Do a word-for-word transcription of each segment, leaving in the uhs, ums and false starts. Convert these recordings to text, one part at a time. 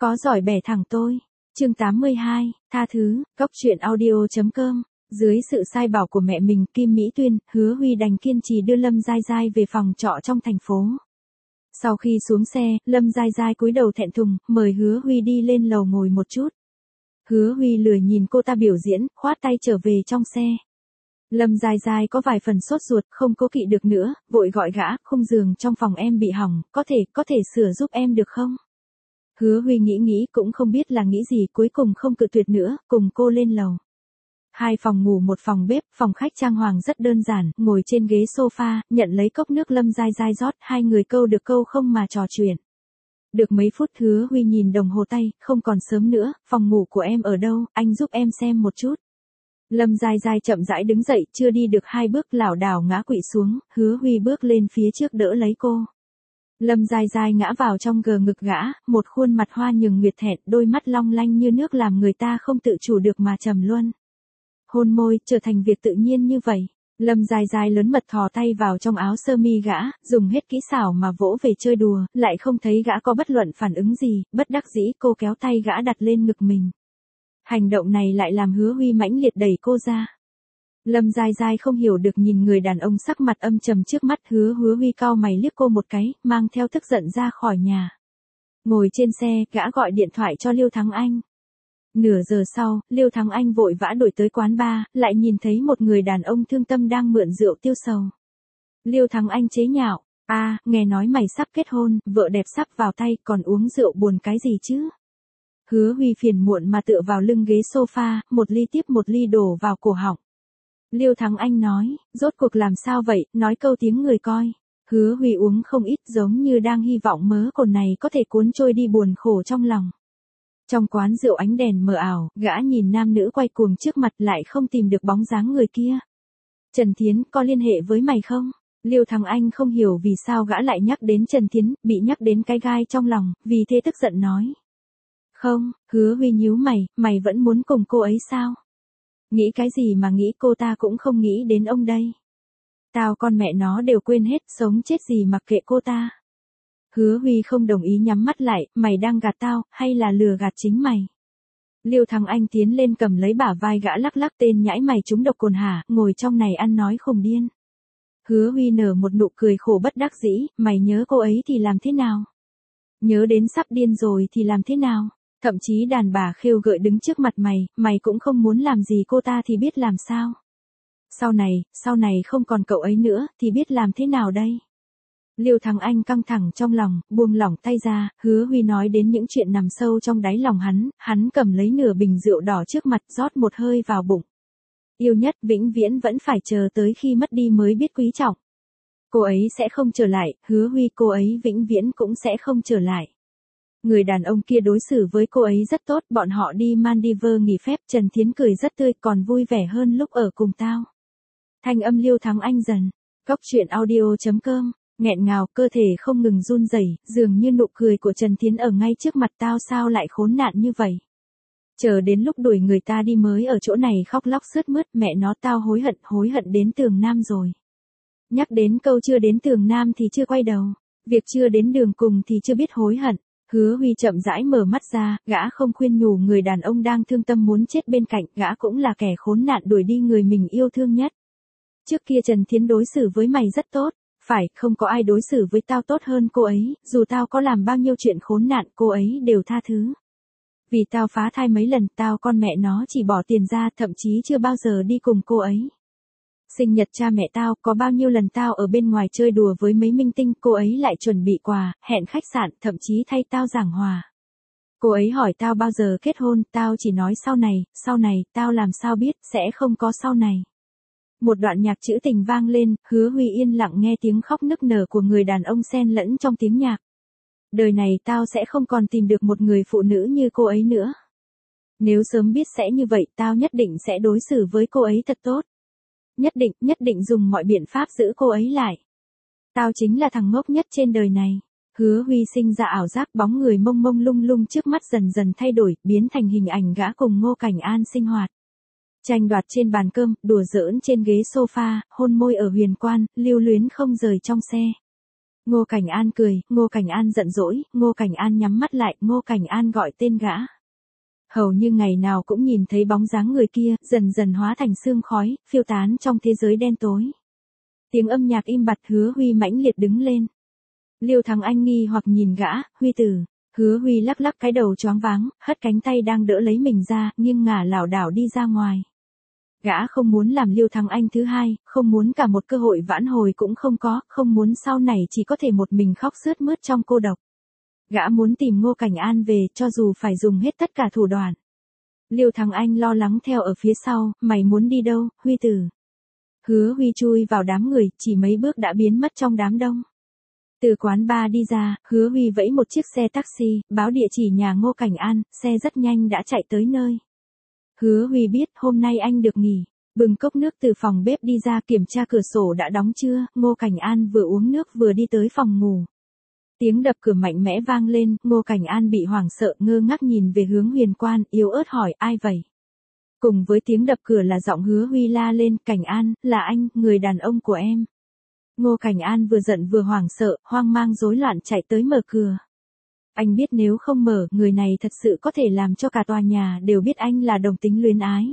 Có giỏi bẻ thẳng tôi. Chương tám mươi hai, tha thứ, góc truyện audio.com. Dưới sự sai bảo của mẹ mình, Kim Mỹ Tuyên, Hứa Huy đành kiên trì đưa Lâm Giai Giai về phòng trọ trong thành phố. Sau khi xuống xe, Lâm Giai Giai cúi đầu thẹn thùng, mời Hứa Huy đi lên lầu ngồi một chút. Hứa Huy lười nhìn cô ta biểu diễn, khoát tay trở về trong xe. Lâm Giai Giai có vài phần sốt ruột, không cố kỵ được nữa, vội gọi gã, khung giường trong phòng em bị hỏng, có thể, có thể sửa giúp em được không? Hứa Huy nghĩ nghĩ cũng không biết là nghĩ gì, cuối cùng không cự tuyệt nữa, cùng cô lên lầu. Hai phòng ngủ một phòng bếp, phòng khách trang hoàng rất đơn giản, ngồi trên ghế sofa, nhận lấy cốc nước Lâm Giai Giai rót, hai người câu được câu không mà trò chuyện. Được mấy phút Hứa Huy nhìn đồng hồ tay, không còn sớm nữa, phòng ngủ của em ở đâu, anh giúp em xem một chút. Lâm Giai Giai chậm rãi đứng dậy, chưa đi được hai bước lảo đảo ngã quỵ xuống, Hứa Huy bước lên phía trước đỡ lấy cô. Lâm Giai Giai ngã vào trong gờ ngực gã, một khuôn mặt hoa nhường nguyệt thẹn, đôi mắt long lanh như nước làm người ta không tự chủ được mà trầm luân. Hôn môi, trở thành việc tự nhiên như vậy. Lâm Giai Giai lớn mật thò tay vào trong áo sơ mi gã, dùng hết kỹ xảo mà vỗ về chơi đùa, lại không thấy gã có bất luận phản ứng gì, bất đắc dĩ cô kéo tay gã đặt lên ngực mình. Hành động này lại làm Hứa Huy mãnh liệt đẩy cô ra. Lâm Giai Giai không hiểu được nhìn người đàn ông sắc mặt âm trầm trước mắt, hứa Hứa Huy cau mày liếc cô một cái, mang theo tức giận ra khỏi nhà. Ngồi trên xe, gã gọi điện thoại cho Liêu Thắng Anh. Nửa giờ sau, Liêu Thắng Anh vội vã đuổi tới quán bar, lại nhìn thấy một người đàn ông thương tâm đang mượn rượu tiêu sầu. Liêu Thắng Anh chế nhạo, a, à, nghe nói mày sắp kết hôn, vợ đẹp sắp vào tay, còn uống rượu buồn cái gì chứ? Hứa Huy phiền muộn mà tựa vào lưng ghế sofa, một ly tiếp một ly đổ vào cổ họng. Liêu Thắng Anh nói, rốt cuộc làm sao vậy, nói câu tiếng người coi. Hứa Huy uống không ít, giống như đang hy vọng mớ cồn này có thể cuốn trôi đi buồn khổ trong lòng. Trong quán rượu ánh đèn mờ ảo, gã nhìn nam nữ quay cuồng trước mặt lại không tìm được bóng dáng người kia. Trần Thiến, có liên hệ với mày không? Liêu Thắng Anh không hiểu vì sao gã lại nhắc đến Trần Thiến, bị nhắc đến cái gai trong lòng, vì thế tức giận nói. Không, Hứa Huy nhíu mày, mày vẫn muốn cùng cô ấy sao? Nghĩ cái gì mà nghĩ, cô ta cũng không nghĩ đến ông đây. Tao con mẹ nó đều quên hết, sống chết gì mặc kệ cô ta. Hứa Huy không đồng ý, nhắm mắt lại, mày đang gạt tao, hay là lừa gạt chính mày? Liêu Thắng Anh tiến lên cầm lấy bả vai gã, lắc lắc, tên nhãi mày trúng độc cồn hả, ngồi trong này ăn nói khùng điên. Hứa Huy nở một nụ cười khổ bất đắc dĩ, mày nhớ cô ấy thì làm thế nào? Nhớ đến sắp điên rồi thì làm thế nào? Thậm chí đàn bà khêu gợi đứng trước mặt mày, mày cũng không muốn làm gì cô ta thì biết làm sao? Sau này, sau này không còn cậu ấy nữa, thì biết làm thế nào đây? Liêu Thắng Anh căng thẳng trong lòng, buông lỏng tay ra, Hứa Huy nói đến những chuyện nằm sâu trong đáy lòng hắn, hắn cầm lấy nửa bình rượu đỏ trước mặt, rót một hơi vào bụng. Yêu nhất vĩnh viễn vẫn phải chờ tới khi mất đi mới biết quý trọng. Cô ấy sẽ không trở lại, Hứa Huy, cô ấy vĩnh viễn cũng sẽ không trở lại. Người đàn ông kia đối xử với cô ấy rất tốt, bọn họ đi Maldives nghỉ phép, Trần Thiến cười rất tươi, còn vui vẻ hơn lúc ở cùng tao. Thanh âm Liêu Thắng Anh dần, góc truyện audio.com, nghẹn ngào, cơ thể không ngừng run rẩy, dường như nụ cười của Trần Thiến ở ngay trước mặt tao sao lại khốn nạn như vậy. Chờ đến lúc đuổi người ta đi mới ở chỗ này khóc lóc sướt mướt, mẹ nó tao hối hận, hối hận đến tường Nam rồi. Nhắc đến câu chưa đến tường Nam thì chưa quay đầu, việc chưa đến đường cùng thì chưa biết hối hận. Hứa Huy chậm rãi mở mắt ra, gã không khuyên nhủ người đàn ông đang thương tâm muốn chết bên cạnh, gã cũng là kẻ khốn nạn đuổi đi người mình yêu thương nhất. Trước kia Trần Thiến đối xử với mày rất tốt, phải, không có ai đối xử với tao tốt hơn cô ấy, dù tao có làm bao nhiêu chuyện khốn nạn, cô ấy đều tha thứ. Vì tao phá thai mấy lần, tao con mẹ nó chỉ bỏ tiền ra, thậm chí chưa bao giờ đi cùng cô ấy. Sinh nhật cha mẹ tao, có bao nhiêu lần tao ở bên ngoài chơi đùa với mấy minh tinh, cô ấy lại chuẩn bị quà, hẹn khách sạn, thậm chí thay tao giảng hòa. Cô ấy hỏi tao bao giờ kết hôn, tao chỉ nói sau này, sau này, tao làm sao biết, sẽ không có sau này. Một đoạn nhạc trữ tình vang lên, Hứa Huy yên lặng nghe tiếng khóc nức nở của người đàn ông xen lẫn trong tiếng nhạc. Đời này tao sẽ không còn tìm được một người phụ nữ như cô ấy nữa. Nếu sớm biết sẽ như vậy, tao nhất định sẽ đối xử với cô ấy thật tốt. Nhất định, nhất định dùng mọi biện pháp giữ cô ấy lại. Tao chính là thằng ngốc nhất trên đời này. Hứa Huy sinh ra ảo giác, bóng người mông mông lung lung trước mắt dần dần thay đổi, biến thành hình ảnh gã cùng Ngô Cảnh An sinh hoạt. Tranh đoạt trên bàn cơm, đùa giỡn trên ghế sofa, hôn môi ở huyền quan, lưu luyến không rời trong xe. Ngô Cảnh An cười, Ngô Cảnh An giận dỗi, Ngô Cảnh An nhắm mắt lại, Ngô Cảnh An gọi tên gã. Hầu như ngày nào cũng nhìn thấy bóng dáng người kia, dần dần hóa thành sương khói, phiêu tán trong thế giới đen tối. Tiếng âm nhạc im bặt, Hứa Huy mãnh liệt đứng lên. Liêu Thắng Anh nghi hoặc nhìn gã, Huy tử. Hứa Huy lắc lắc cái đầu choáng váng, hất cánh tay đang đỡ lấy mình ra, nghiêng ngả lảo đảo đi ra ngoài. Gã không muốn làm Liêu Thắng Anh thứ hai, không muốn cả một cơ hội vãn hồi cũng không có, không muốn sau này chỉ có thể một mình khóc sướt mướt trong cô độc. Gã muốn tìm Ngô Cảnh An về, cho dù phải dùng hết tất cả thủ đoạn. Liêu Thắng Anh lo lắng theo ở phía sau, mày muốn đi đâu, Huy tử? Hứa Huy chui vào đám người, chỉ mấy bước đã biến mất trong đám đông. Từ quán bar đi ra, Hứa Huy vẫy một chiếc xe taxi, báo địa chỉ nhà Ngô Cảnh An, xe rất nhanh đã chạy tới nơi. Hứa Huy biết hôm nay anh được nghỉ, bừng cốc nước từ phòng bếp đi ra kiểm tra cửa sổ đã đóng chưa, Ngô Cảnh An vừa uống nước vừa đi tới phòng ngủ. Tiếng đập cửa mạnh mẽ vang lên, Ngô Cảnh An bị hoảng sợ ngơ ngác nhìn về hướng Huyền Quan, yếu ớt hỏi ai vậy? Cùng với tiếng đập cửa là giọng Hứa Huy la lên, Cảnh An, là anh, người đàn ông của em. Ngô Cảnh An vừa giận vừa hoảng sợ, hoang mang rối loạn chạy tới mở cửa. Anh biết nếu không mở, người này thật sự có thể làm cho cả tòa nhà đều biết anh là đồng tính luyến ái.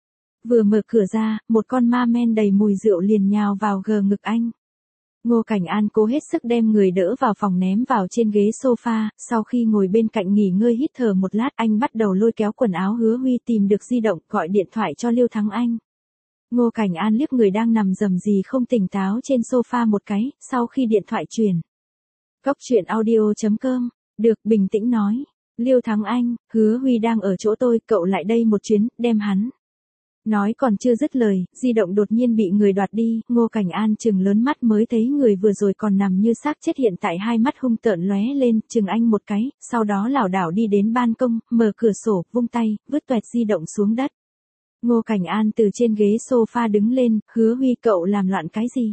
Vừa mở cửa ra, một con ma men đầy mùi rượu liền nhào vào gờ ngực anh. Ngô Cảnh An cố hết sức đem người đỡ vào phòng ném vào trên ghế sofa, sau khi ngồi bên cạnh nghỉ ngơi hít thở một lát anh bắt đầu lôi kéo quần áo Hứa Huy tìm được di động gọi điện thoại cho Liêu Thắng Anh. Ngô Cảnh An liếc người đang nằm rầm rì không tỉnh táo trên sofa một cái, sau khi điện thoại truyền. Cốc truyện audio chấm com, được bình tĩnh nói. Liêu Thắng Anh, Hứa Huy đang ở chỗ tôi, cậu lại đây một chuyến, đem hắn. Nói còn chưa dứt lời, di động đột nhiên bị người đoạt đi, Ngô Cảnh An trừng lớn mắt mới thấy người vừa rồi còn nằm như xác chết hiện tại hai mắt hung tợn lóe lên, chừng anh một cái, sau đó lảo đảo đi đến ban công, mở cửa sổ, vung tay, vứt toẹt di động xuống đất. Ngô Cảnh An từ trên ghế sofa đứng lên, Hứa Huy cậu làm loạn cái gì?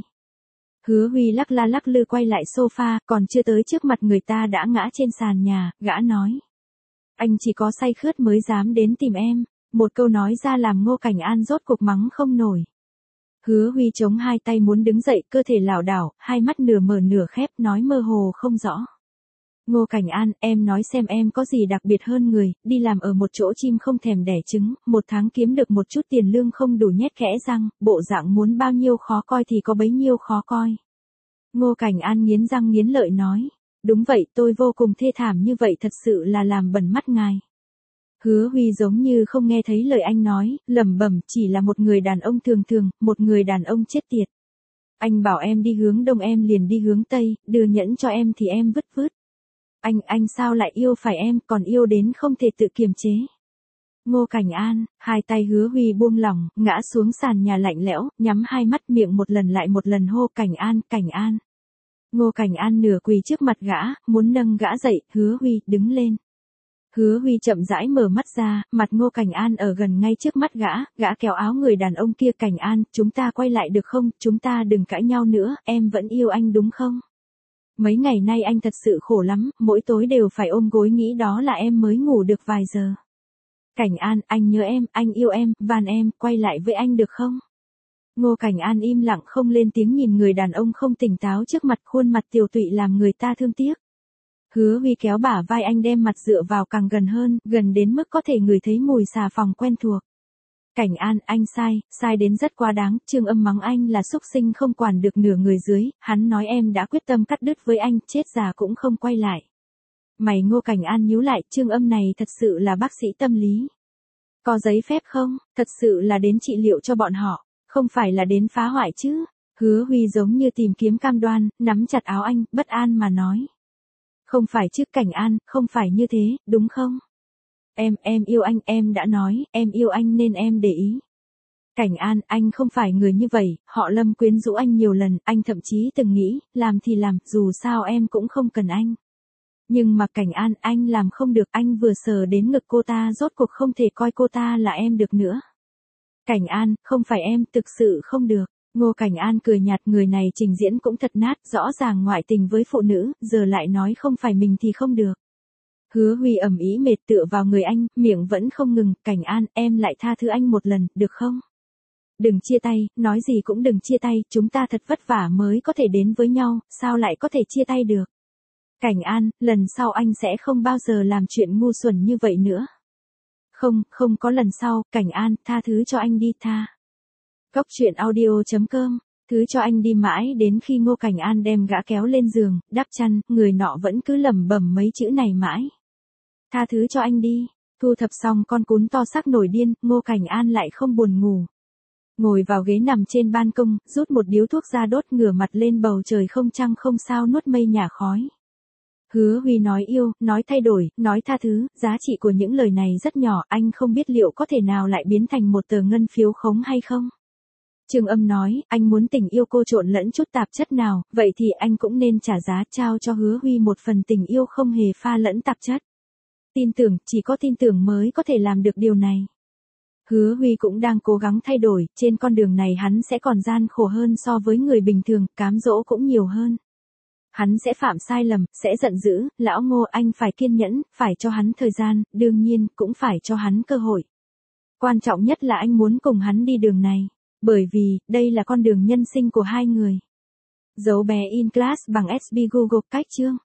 Hứa Huy lắc la lắc lư quay lại sofa, còn chưa tới trước mặt người ta đã ngã trên sàn nhà, gã nói. Anh chỉ có say khướt mới dám đến tìm em. Một câu nói ra làm Ngô Cảnh An rốt cuộc mắng không nổi. Hứa Huy chống hai tay muốn đứng dậy, cơ thể lảo đảo, hai mắt nửa mở nửa khép, nói mơ hồ không rõ. Ngô Cảnh An, em nói xem em có gì đặc biệt hơn người, đi làm ở một chỗ chim không thèm đẻ trứng, một tháng kiếm được một chút tiền lương không đủ nhét kẽ răng, bộ dạng muốn bao nhiêu khó coi thì có bấy nhiêu khó coi. Ngô Cảnh An nghiến răng nghiến lợi nói, đúng vậy, tôi vô cùng thê thảm như vậy thật sự là làm bẩn mắt ngài. Hứa Huy giống như không nghe thấy lời anh nói, lẩm bẩm, chỉ là một người đàn ông thường thường, một người đàn ông chết tiệt. Anh bảo em đi hướng đông em liền đi hướng tây, đưa nhẫn cho em thì em vứt vứt. Anh, anh sao lại yêu phải em, còn yêu đến không thể tự kiềm chế. Ngô Cảnh An, hai tay Hứa Huy buông lỏng, ngã xuống sàn nhà lạnh lẽo, nhắm hai mắt miệng một lần lại một lần hô Cảnh An, Cảnh An. Ngô Cảnh An nửa quỳ trước mặt gã, muốn nâng gã dậy, Hứa Huy, đứng lên. Hứa Huy chậm rãi mở mắt ra, mặt Ngô Cảnh An ở gần ngay trước mắt gã, gã kéo áo người đàn ông kia, Cảnh An, chúng ta quay lại được không, chúng ta đừng cãi nhau nữa, em vẫn yêu anh đúng không? Mấy ngày nay anh thật sự khổ lắm, mỗi tối đều phải ôm gối nghĩ đó là em mới ngủ được vài giờ. Cảnh An, anh nhớ em, anh yêu em, van em, quay lại với anh được không? Ngô Cảnh An im lặng không lên tiếng nhìn người đàn ông không tỉnh táo trước mặt, khuôn mặt tiều tụy làm người ta thương tiếc. Hứa Huy kéo bả vai anh đem mặt dựa vào càng gần hơn, gần đến mức có thể ngửi thấy mùi xà phòng quen thuộc. Cảnh An, anh sai, sai đến rất quá đáng, Trương Âm mắng anh là xúc sinh không quản được nửa người dưới, hắn nói em đã quyết tâm cắt đứt với anh, chết già cũng không quay lại. Mày Ngô Cảnh An nhíu lại, Trương Âm này thật sự là bác sĩ tâm lý. Có giấy phép không, thật sự là đến trị liệu cho bọn họ, không phải là đến phá hoại chứ. Hứa Huy giống như tìm kiếm cam đoan, nắm chặt áo anh, bất an mà nói. Không phải chứ Cảnh An, không phải như thế, đúng không? Em, em yêu anh, em đã nói, em yêu anh nên em để ý. Cảnh An, anh không phải người như vậy, họ Lâm quyến rũ anh nhiều lần, anh thậm chí từng nghĩ, làm thì làm, dù sao em cũng không cần anh. Nhưng mà Cảnh An, anh làm không được, anh vừa sờ đến ngực cô ta rốt cuộc không thể coi cô ta là em được nữa. Cảnh An, không phải em, thực sự không được. Ngô Cảnh An cười nhạt, người này trình diễn cũng thật nát, rõ ràng ngoại tình với phụ nữ, giờ lại nói không phải mình thì không được. Hứa Huy ầm ĩ mệt tựa vào người anh, miệng vẫn không ngừng, Cảnh An, em lại tha thứ anh một lần, được không? Đừng chia tay, nói gì cũng đừng chia tay, chúng ta thật vất vả mới có thể đến với nhau, sao lại có thể chia tay được. Cảnh An, lần sau anh sẽ không bao giờ làm chuyện ngu xuẩn như vậy nữa. Không, không có lần sau, Cảnh An, tha thứ cho anh đi tha. Cốc truyện audio chấm com, thứ cho anh đi mãi đến khi Ngô Cảnh An đem gã kéo lên giường, đắp chăn, người nọ vẫn cứ lẩm bẩm mấy chữ này mãi. Tha thứ cho anh đi. Thu thập xong con cún to xác nổi điên, Ngô Cảnh An lại không buồn ngủ. Ngồi vào ghế nằm trên ban công, rút một điếu thuốc ra đốt, ngửa mặt lên bầu trời không trăng không sao nuốt mây nhả khói. Hứa Huy nói yêu, nói thay đổi, nói tha thứ, giá trị của những lời này rất nhỏ, anh không biết liệu có thể nào lại biến thành một tờ ngân phiếu khống hay không. Trương Âm nói, anh muốn tình yêu cô trộn lẫn chút tạp chất nào, vậy thì anh cũng nên trả giá, trao cho Hứa Huy một phần tình yêu không hề pha lẫn tạp chất. Tin tưởng, chỉ có tin tưởng mới có thể làm được điều này. Hứa Huy cũng đang cố gắng thay đổi, trên con đường này hắn sẽ còn gian khổ hơn so với người bình thường, cám dỗ cũng nhiều hơn. Hắn sẽ phạm sai lầm, sẽ giận dữ, lão Ngô anh phải kiên nhẫn, phải cho hắn thời gian, đương nhiên, cũng phải cho hắn cơ hội. Quan trọng nhất là anh muốn cùng hắn đi đường này, bởi vì, đây là con đường nhân sinh của hai người. Dấu bé in class bằng ét bê Google, cách chương.